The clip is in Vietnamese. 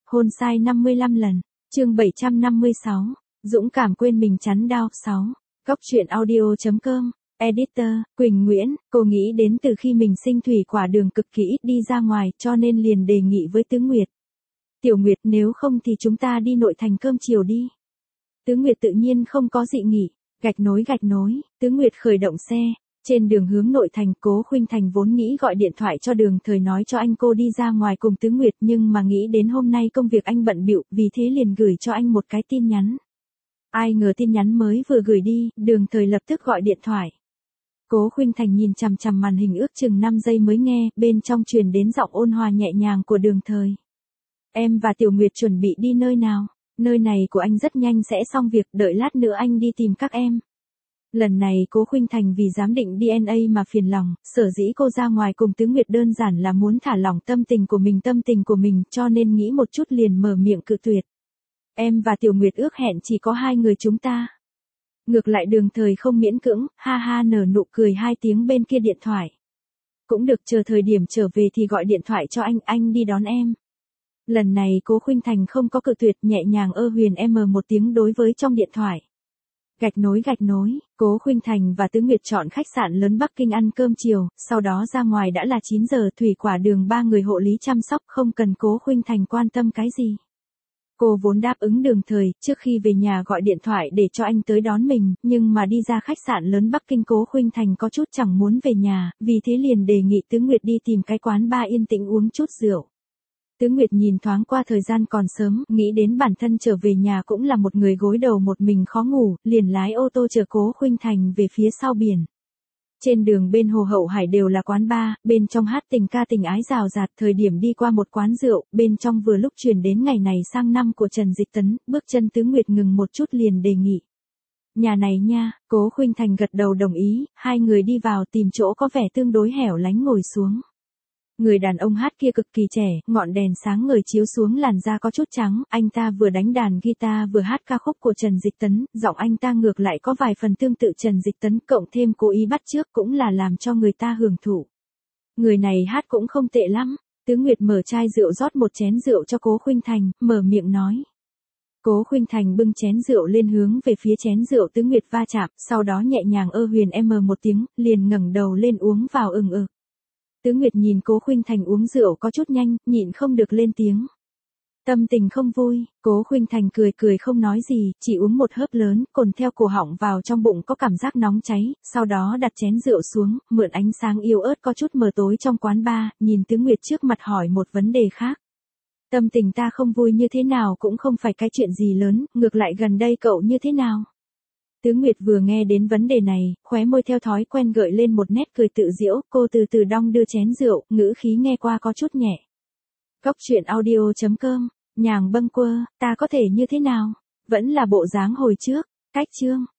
Hôn sai 55 lần. Chương 756. Dũng cảm quên mình chắn đau 6. Góc truyện audio.com. Editor, Quỳnh Nguyễn, cô nghĩ đến từ khi mình sinh thủy quả đường cực kỳ ít đi ra ngoài cho nên liền đề nghị với Tứ Nguyệt. Tiểu Nguyệt, nếu không thì chúng ta đi nội thành cơm chiều đi. Tứ Nguyệt tự nhiên không có dị nghị. Gạch nối, Tứ Nguyệt khởi động xe. Trên đường hướng nội thành, Cố Khuynh Thành vốn nghĩ gọi điện thoại cho Đường Thời nói cho anh cô đi ra ngoài cùng Tứ Nguyệt, nhưng mà nghĩ đến hôm nay công việc anh bận bịu, vì thế liền gửi cho anh một cái tin nhắn. Ai ngờ tin nhắn mới vừa gửi đi, Đường Thời lập tức gọi điện thoại. Cố Khuynh Thành nhìn chằm chằm màn hình ước chừng 5 giây mới nghe, bên trong truyền đến giọng ôn hòa nhẹ nhàng của Đường Thời. Em và Tiểu Nguyệt chuẩn bị đi nơi nào? Nơi này của anh rất nhanh sẽ xong việc, đợi lát nữa anh đi tìm các em. Lần này Cố Khuynh Thành vì giám định DNA mà phiền lòng, sở dĩ cô ra ngoài cùng Tứ Nguyệt đơn giản là muốn thả lỏng tâm tình của mình cho nên nghĩ một chút liền mở miệng cự tuyệt. Em và Tiểu Nguyệt ước hẹn chỉ có 2 người chúng ta. Ngược lại Đường Thời không miễn cưỡng, ha ha nở nụ cười 2 tiếng bên kia điện thoại. Cũng được, chờ thời điểm trở về thì gọi điện thoại cho anh đi đón em. Lần này Cố Khuynh Thành không có cự tuyệt, nhẹ nhàng huyền một tiếng đối với trong điện thoại. Gạch nối, Cố Khuynh Thành và Tứ Nguyệt chọn khách sạn lớn Bắc Kinh ăn cơm chiều, sau đó ra ngoài đã là 9 giờ, thủy quả đường 3 người hộ lý chăm sóc, không cần Cố Khuynh Thành quan tâm cái gì. Cô vốn đáp ứng Đường Thời, trước khi về nhà gọi điện thoại để cho anh tới đón mình, nhưng mà đi ra khách sạn lớn Bắc Kinh Cố Khuynh Thành có chút chẳng muốn về nhà, vì thế liền đề nghị Tứ Nguyệt đi tìm cái quán bar yên tĩnh uống chút rượu. Tứ Nguyệt nhìn thoáng qua thời gian còn sớm, nghĩ đến bản thân trở về nhà cũng là một người gối đầu một mình khó ngủ, liền lái ô tô chở Cố Khuynh Thành về phía sau biển. Trên đường bên hồ Hậu Hải đều là quán bar, bên trong hát tình ca tình ái rào rạt, thời điểm đi qua một quán rượu, bên trong vừa lúc truyền đến ngày này sang năm của Trần Dịch Tấn, bước chân Tứ Nguyệt ngừng một chút liền đề nghị. Nhà này nha, Cố Khuynh Thành gật đầu đồng ý, 2 người đi vào tìm chỗ có vẻ tương đối hẻo lánh ngồi xuống. Người đàn ông hát kia cực kỳ trẻ, ngọn đèn sáng ngời chiếu xuống làn da có chút trắng, anh ta vừa đánh đàn guitar vừa hát ca khúc của Trần Dịch Tấn, giọng anh ta ngược lại có vài phần tương tự Trần Dịch Tấn, cộng thêm cố ý bắt chước cũng là làm cho người ta hưởng thụ. Người này hát cũng không tệ lắm. Tứ Nguyệt mở chai rượu rót một chén rượu cho Cố Khuynh Thành, mở miệng nói. Cố Khuynh Thành bưng chén rượu lên hướng về phía chén rượu Tứ Nguyệt va chạm, sau đó nhẹ nhàng huyền một tiếng, liền ngẩng đầu lên uống vào ực. Tứ Nguyệt nhìn Cố Khuynh Thành uống rượu có chút nhanh, nhịn không được lên tiếng. Tâm tình không vui, Cố Khuynh Thành cười không nói gì, chỉ uống một hớp lớn, cồn theo cổ họng vào trong bụng có cảm giác nóng cháy, sau đó đặt chén rượu xuống, mượn ánh sáng yếu ớt có chút mờ tối trong quán bar, nhìn Tứ Nguyệt trước mặt hỏi một vấn đề khác. Tâm tình ta không vui như thế nào cũng không phải cái chuyện gì lớn, ngược lại gần đây cậu như thế nào? Tứ Nguyệt vừa nghe đến vấn đề này, khóe môi theo thói quen gợi lên một nét cười tự giễu, cô từ từ đong đưa chén rượu, ngữ khí nghe qua có chút nhẹ. Góc truyện audio.com, nhàng bâng quơ, ta có thể như thế nào? Vẫn là bộ dáng hồi trước, cách chương.